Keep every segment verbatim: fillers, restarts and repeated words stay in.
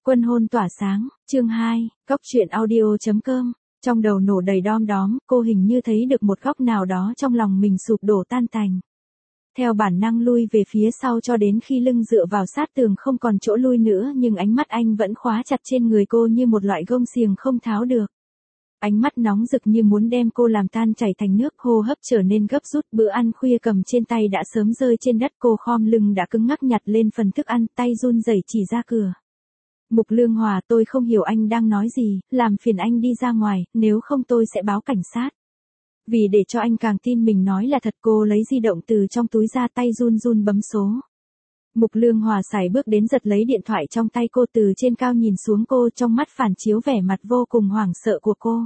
Quân hôn tỏa sáng, chương hai, Cóc truyện audio chấm com. Trong đầu nổ đầy đom đóm, cô hình như thấy được một góc nào đó trong lòng mình sụp đổ tan tành. Theo bản năng lui về phía sau cho đến khi lưng dựa vào sát tường không còn chỗ lui nữa, nhưng ánh mắt anh vẫn khóa chặt trên người cô như một loại gông xiềng không tháo được. Ánh mắt nóng rực như muốn đem cô làm tan chảy thành nước, hô hấp trở nên gấp rút, bữa ăn khuya cầm trên tay đã sớm rơi trên đất, cô khom lưng đã cứng ngắc nhặt lên phần thức ăn, tay run rẩy chỉ ra cửa. Mục Lương Hòa, tôi không hiểu anh đang nói gì, làm phiền anh đi ra ngoài, nếu không tôi sẽ báo cảnh sát. Vì để cho anh càng tin mình nói là thật, cô lấy di động từ trong túi ra, tay run run bấm số. Mục Lương Hòa sải bước đến giật lấy điện thoại trong tay cô, từ trên cao nhìn xuống cô, trong mắt phản chiếu vẻ mặt vô cùng hoảng sợ của cô.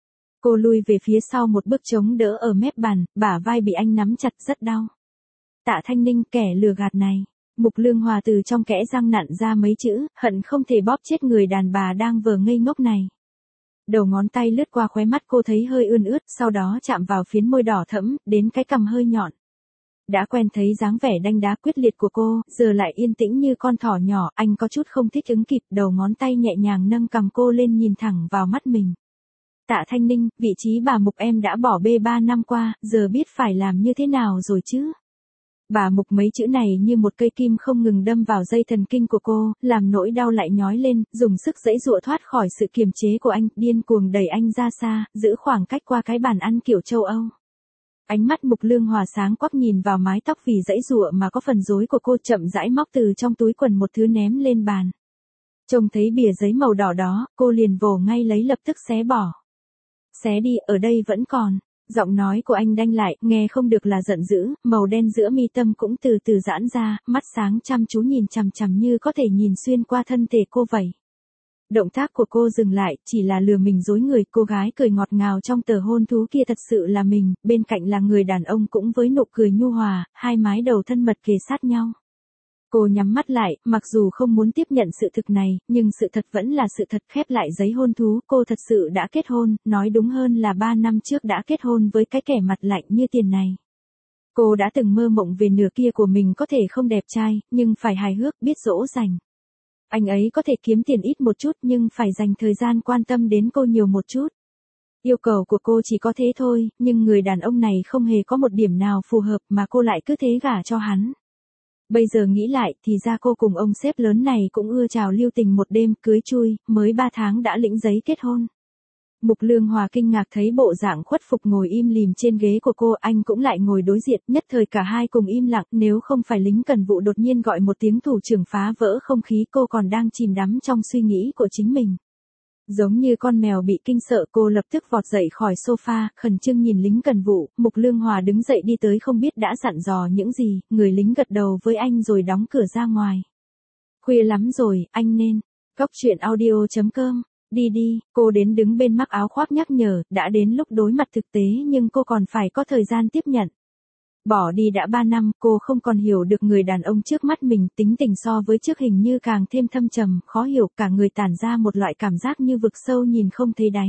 Cô lui về phía sau một bước chống đỡ ở mép bàn, bả vai bị anh nắm chặt rất đau. Tạ Thanh Ninh, kẻ lừa gạt này. Mục Lương Hòa từ trong kẽ răng nặn ra mấy chữ, hận không thể bóp chết người đàn bà đang vờ ngây ngốc này. Đầu ngón tay lướt qua khóe mắt cô thấy hơi ươn ướt, sau đó chạm vào phiến môi đỏ thẫm, đến cái cằm hơi nhọn. Đã quen thấy dáng vẻ đanh đá quyết liệt của cô, giờ lại yên tĩnh như con thỏ nhỏ, anh có chút không thích ứng kịp, đầu ngón tay nhẹ nhàng nâng cằm cô lên, nhìn thẳng vào mắt mình. Tạ Thanh Ninh, vị trí bà Mục em đã bỏ bê ba năm qua, giờ biết phải làm như thế nào rồi chứ? Bà Mục, mấy chữ này như một cây kim không ngừng đâm vào dây thần kinh của cô, làm nỗi đau lại nhói lên, dùng sức giãy giụa thoát khỏi sự kiềm chế của anh, điên cuồng đẩy anh ra xa, giữ khoảng cách qua cái bàn ăn kiểu châu Âu. Ánh mắt Mục Lương Hòa sáng quắc nhìn vào mái tóc vì giãy giụa mà có phần rối của cô, chậm rãi móc từ trong túi quần một thứ ném lên bàn. Trông thấy bìa giấy màu đỏ đó, cô liền vồ ngay lấy, lập tức xé bỏ. Xé đi, ở đây vẫn còn. Giọng nói của anh đanh lại, nghe không được là giận dữ, màu đen giữa mi tâm cũng từ từ giãn ra, mắt sáng chăm chú nhìn chằm chằm như có thể nhìn xuyên qua thân thể cô vậy. Động tác của cô dừng lại, chỉ là lừa mình dối người, cô gái cười ngọt ngào trong tờ hôn thú kia thật sự là mình, bên cạnh là người đàn ông cũng với nụ cười nhu hòa, hai mái đầu thân mật kề sát nhau. Cô nhắm mắt lại, mặc dù không muốn tiếp nhận sự thực này, nhưng sự thật vẫn là sự thật. Khép lại giấy hôn thú, cô thật sự đã kết hôn, nói đúng hơn là ba năm trước đã kết hôn với cái kẻ mặt lạnh như tiền này. Cô đã từng mơ mộng về nửa kia của mình có thể không đẹp trai, nhưng phải hài hước, biết dỗ dành. Anh ấy có thể kiếm tiền ít một chút nhưng phải dành thời gian quan tâm đến cô nhiều một chút. Yêu cầu của cô chỉ có thế thôi, nhưng người đàn ông này không hề có một điểm nào phù hợp mà cô lại cứ thế gả cho hắn. Bây giờ nghĩ lại thì ra cô cùng ông sếp lớn này cũng ưa trào lưu tình một đêm, cưới chui, mới ba tháng đã lĩnh giấy kết hôn. Mục Lương Hòa kinh ngạc thấy bộ dạng khuất phục ngồi im lìm trên ghế của cô, anh cũng lại ngồi đối diện, nhất thời cả hai cùng im lặng, nếu không phải lính cần vụ đột nhiên gọi một tiếng thủ trưởng phá vỡ không khí, cô còn đang chìm đắm trong suy nghĩ của chính mình. Giống như con mèo bị kinh sợ, cô lập tức vọt dậy khỏi sofa, khẩn trương nhìn lính cần vụ. Mục Lương Hòa đứng dậy đi tới, không biết đã dặn dò những gì, người lính gật đầu với anh rồi đóng cửa ra ngoài. Khuya lắm rồi, anh nên. Cóc truyện audio chấm com. Đi đi, cô đến đứng bên mắc áo khoác nhắc nhở, đã đến lúc đối mặt thực tế nhưng cô còn phải có thời gian tiếp nhận. Bỏ đi đã ba năm, cô không còn hiểu được người đàn ông trước mắt mình, tính tình so với trước hình như càng thêm thâm trầm, khó hiểu, cả người tản ra một loại cảm giác như vực sâu nhìn không thấy đáy.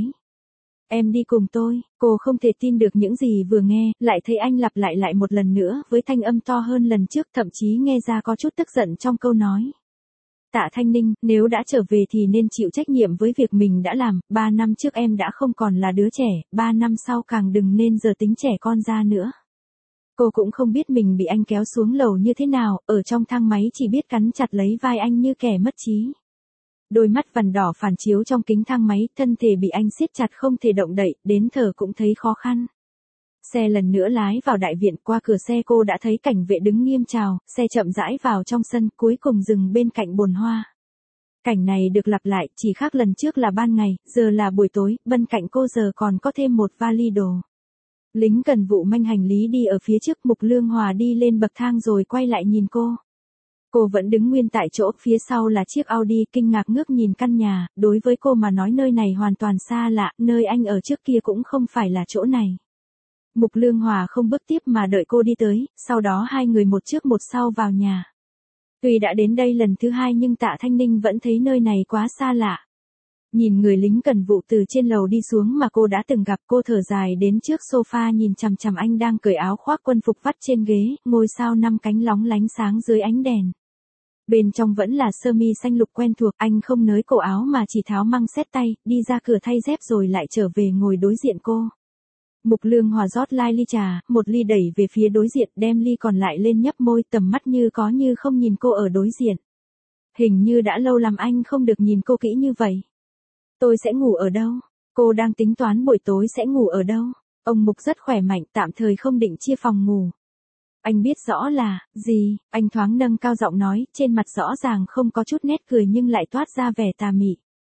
Em đi cùng tôi, cô không thể tin được những gì vừa nghe, lại thấy anh lặp lại lại một lần nữa, với thanh âm to hơn lần trước, thậm chí nghe ra có chút tức giận trong câu nói. Tạ Thanh Ninh, nếu đã trở về thì nên chịu trách nhiệm với việc mình đã làm, ba năm trước em đã không còn là đứa trẻ, ba năm sau càng đừng nên giờ tính trẻ con ra nữa. Cô cũng không biết mình bị anh kéo xuống lầu như thế nào, ở trong thang máy chỉ biết cắn chặt lấy vai anh như kẻ mất trí. Đôi mắt vằn đỏ phản chiếu trong kính thang máy, thân thể bị anh siết chặt không thể động đậy, đến thở cũng thấy khó khăn. Xe lần nữa lái vào đại viện, qua cửa xe cô đã thấy cảnh vệ đứng nghiêm chào, xe chậm rãi vào trong sân, cuối cùng dừng bên cạnh bồn hoa. Cảnh này được lặp lại, chỉ khác lần trước là ban ngày, giờ là buổi tối, bên cạnh cô giờ còn có thêm một vali đồ. Lính cần vụ mang hành lý đi ở phía trước, Mục Lương Hòa đi lên bậc thang rồi quay lại nhìn cô. Cô vẫn đứng nguyên tại chỗ, phía sau là chiếc Audi, kinh ngạc ngước nhìn căn nhà, đối với cô mà nói nơi này hoàn toàn xa lạ, nơi anh ở trước kia cũng không phải là chỗ này. Mục Lương Hòa không bước tiếp mà đợi cô đi tới, sau đó hai người một trước một sau vào nhà. Tuy đã đến đây lần thứ hai nhưng Tạ Thanh Ninh vẫn thấy nơi này quá xa lạ. Nhìn người lính cần vụ từ trên lầu đi xuống mà cô đã từng gặp, cô thở dài đến trước sofa nhìn chằm chằm anh đang cởi áo khoác quân phục vắt trên ghế, ngôi sao năm cánh lóng lánh sáng dưới ánh đèn. Bên trong vẫn là sơ mi xanh lục quen thuộc, anh không nới cổ áo mà chỉ tháo măng xét tay, đi ra cửa thay dép rồi lại trở về ngồi đối diện cô. Mục Lương Hòa rót lai ly trà, một ly đẩy về phía đối diện, đem ly còn lại lên nhấp môi, tầm mắt như có như không nhìn cô ở đối diện. Hình như đã lâu lắm anh không được nhìn cô kỹ như vậy. Tôi sẽ ngủ ở đâu? Cô đang tính toán buổi tối sẽ ngủ ở đâu? Ông Mục rất khỏe mạnh, tạm thời không định chia phòng ngủ. Anh biết rõ là, gì, anh thoáng nâng cao giọng nói, trên mặt rõ ràng không có chút nét cười nhưng lại toát ra vẻ tà mị.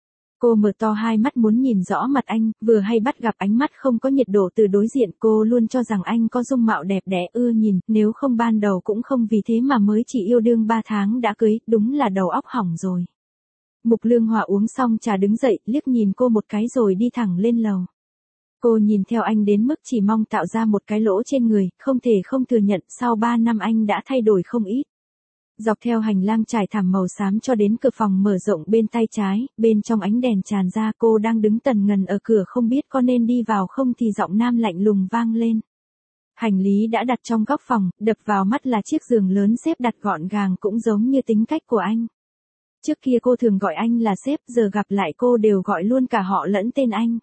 Cô mở to hai mắt muốn nhìn rõ mặt anh, vừa hay bắt gặp ánh mắt không có nhiệt độ từ đối diện, cô luôn cho rằng anh có dung mạo đẹp đẽ ưa nhìn, nếu không ban đầu cũng không vì thế mà mới chỉ yêu đương ba tháng đã cưới, đúng là đầu óc hỏng rồi. Mục Lương Hòa uống xong trà đứng dậy, liếc nhìn cô một cái rồi đi thẳng lên lầu. Cô nhìn theo anh đến mức chỉ mong tạo ra một cái lỗ trên người, không thể không thừa nhận sau ba năm anh đã thay đổi không ít. Dọc theo hành lang trải thảm màu xám cho đến cửa phòng mở rộng bên tay trái, bên trong ánh đèn tràn ra cô đang đứng tần ngần ở cửa không biết có nên đi vào không thì giọng nam lạnh lùng vang lên. Hành lý đã đặt trong góc phòng, đập vào mắt là chiếc giường lớn xếp đặt gọn gàng cũng giống như tính cách của anh. Trước kia cô thường gọi anh là sếp, giờ gặp lại cô đều gọi luôn cả họ lẫn tên anh.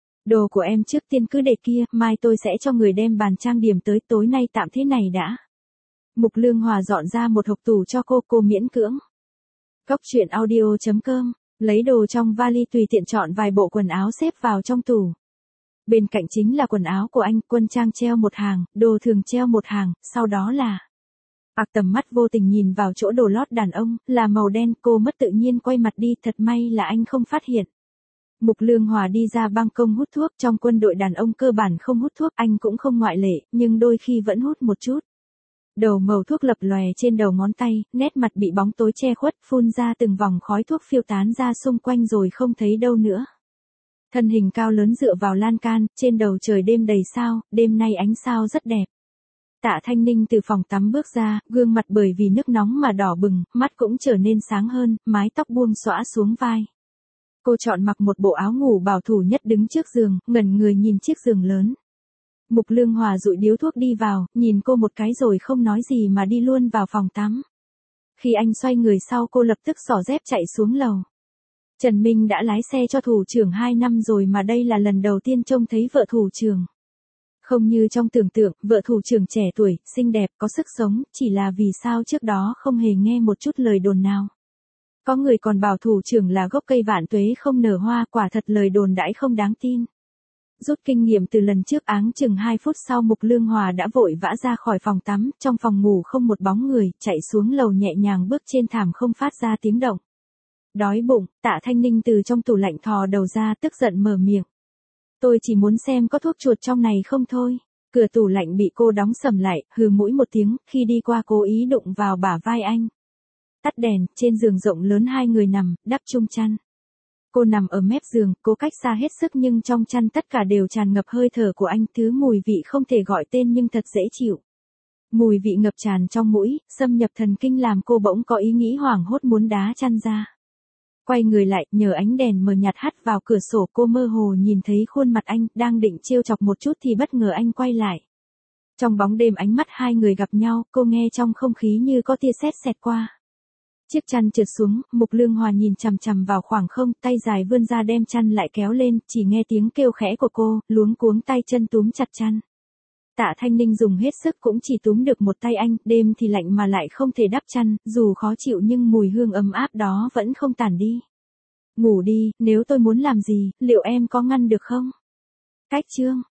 Đồ của em trước tiên cứ để kia, mai tôi sẽ cho người đem bàn trang điểm tới, tối nay tạm thế này đã. Mục Lương Hòa dọn ra một hộp tủ cho cô, cô miễn cưỡng. Cốc truyện audio chấm com, lấy đồ trong vali tùy tiện chọn vài bộ quần áo xếp vào trong tủ. Bên cạnh chính là quần áo của anh, quân trang treo một hàng, đồ thường treo một hàng, sau đó là... Ặc tầm mắt vô tình nhìn vào chỗ đồ lót đàn ông, là màu đen, cô mất tự nhiên quay mặt đi, thật may là anh không phát hiện. Mục Lương Hòa đi ra ban công hút thuốc, trong quân đội đàn ông cơ bản không hút thuốc, anh cũng không ngoại lệ, nhưng đôi khi vẫn hút một chút. Đầu màu thuốc lập lòe trên đầu ngón tay, nét mặt bị bóng tối che khuất, phun ra từng vòng khói thuốc phiêu tán ra xung quanh rồi không thấy đâu nữa. Thân hình cao lớn dựa vào lan can, trên đầu trời đêm đầy sao, đêm nay ánh sao rất đẹp. Tạ Thanh Ninh từ phòng tắm bước ra, gương mặt bởi vì nước nóng mà đỏ bừng, mắt cũng trở nên sáng hơn, mái tóc buông xõa xuống vai. Cô chọn mặc một bộ áo ngủ bảo thủ nhất đứng trước giường, ngẩn người nhìn chiếc giường lớn. Mục Lương Hòa dụi điếu thuốc đi vào, nhìn cô một cái rồi không nói gì mà đi luôn vào phòng tắm. Khi anh xoay người sau cô lập tức xỏ dép chạy xuống lầu. Trần Minh đã lái xe cho thủ trưởng hai năm rồi mà đây là lần đầu tiên trông thấy vợ thủ trưởng. Không như trong tưởng tượng, vợ thủ trưởng trẻ tuổi, xinh đẹp, có sức sống, chỉ là vì sao trước đó không hề nghe một chút lời đồn nào. Có người còn bảo thủ trưởng là gốc cây vạn tuế không nở hoa, quả thật lời đồn đãi không đáng tin. Rút kinh nghiệm từ lần trước áng chừng hai phút sau Mục Lương Hòa đã vội vã ra khỏi phòng tắm, trong phòng ngủ không một bóng người, chạy xuống lầu nhẹ nhàng bước trên thảm không phát ra tiếng động. Đói bụng, Tạ Thanh Ninh từ trong tủ lạnh thò đầu ra tức giận mở miệng. Tôi chỉ muốn xem có thuốc chuột trong này không thôi. Cửa tủ lạnh bị cô đóng sầm lại, hừ mũi một tiếng, khi đi qua cố ý đụng vào bả vai anh. Tắt đèn, trên giường rộng lớn hai người nằm, đắp chung chăn. Cô nằm ở mép giường, cố cách xa hết sức nhưng trong chăn tất cả đều tràn ngập hơi thở của anh, thứ mùi vị không thể gọi tên nhưng thật dễ chịu. Mùi vị ngập tràn trong mũi, xâm nhập thần kinh làm cô bỗng có ý nghĩ hoảng hốt muốn đá chăn ra. Quay người lại, nhờ ánh đèn mờ nhạt hắt vào cửa sổ cô mơ hồ nhìn thấy khuôn mặt anh, đang định trêu chọc một chút thì bất ngờ anh quay lại. Trong bóng đêm ánh mắt hai người gặp nhau, cô nghe trong không khí như có tia sét xẹt qua. Chiếc chăn trượt xuống, Mục Lương Hòa nhìn chằm chằm vào khoảng không, tay dài vươn ra đem chăn lại kéo lên, chỉ nghe tiếng kêu khẽ của cô, luống cuống tay chân túm chặt chăn. Tạ Thanh Ninh dùng hết sức cũng chỉ túm được một tay anh, đêm thì lạnh mà lại không thể đắp chăn, dù khó chịu nhưng mùi hương ấm áp đó vẫn không tản đi. Ngủ đi, nếu tôi muốn làm gì, liệu em có ngăn được không? Cách chương.